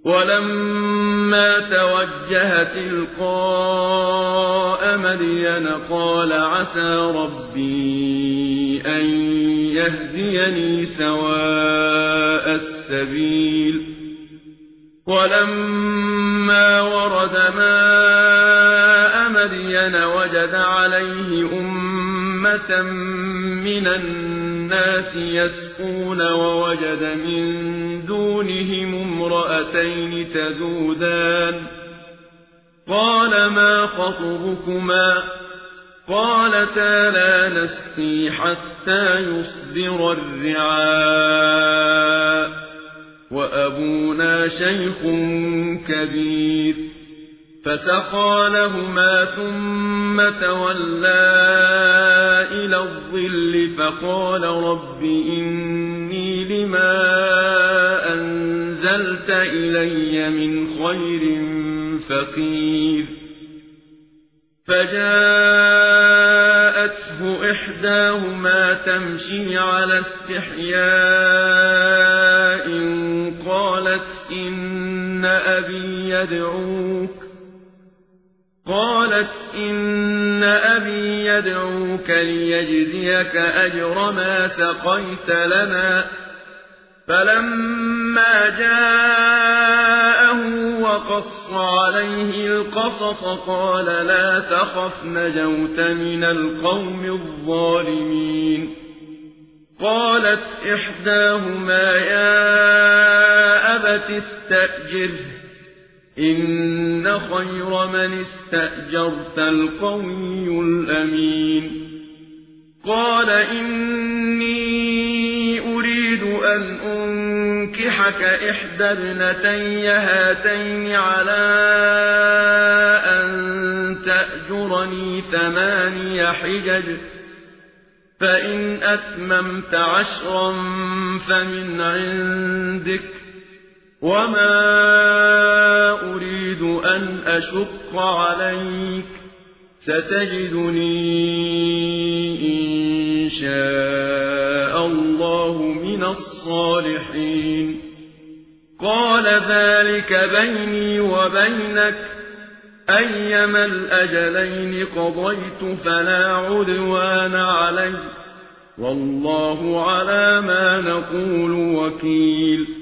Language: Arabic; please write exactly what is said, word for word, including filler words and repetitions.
ولما توجه تلقاء مدين قال عسى ربي أن يهديني سواء السبيل ولما ورد ماء مدين وجد عليه أمة من الناس يسقون ووجد من دونهم امرأتين تذودان قال ما خطبكما قالتا لا نسقي حتى يصدر الرعاء وأبونا شيخ كبير فسقى لهما ثم تولى إلى الظل فقال رب إني لما أنزلت إلي من خير فقير فجاءته إحداهما تمشي على استحياء قالت إن أبي يدعوك قالت إن أبي يدعوك ليجزيك أجر ما سقيت لنا فلما جاءه وقص عليه القصص قال لا تخف نجوت من القوم الظالمين قالت إحداهما يا أبت استأجره إن خير من استأجرت القوي الأمين قال إني أريد أن أنكحك إحدى ابنتي هاتين على أن تأجرني ثماني حجج فإن أتممت عشرا فمن عندك وما أريد أن أشق عليك ستجدني إن شاء الله من الصالحين قال ذلك بيني وبينك أيما الأجلين قضيت فلا عدوان علي والله على ما نقول وكيل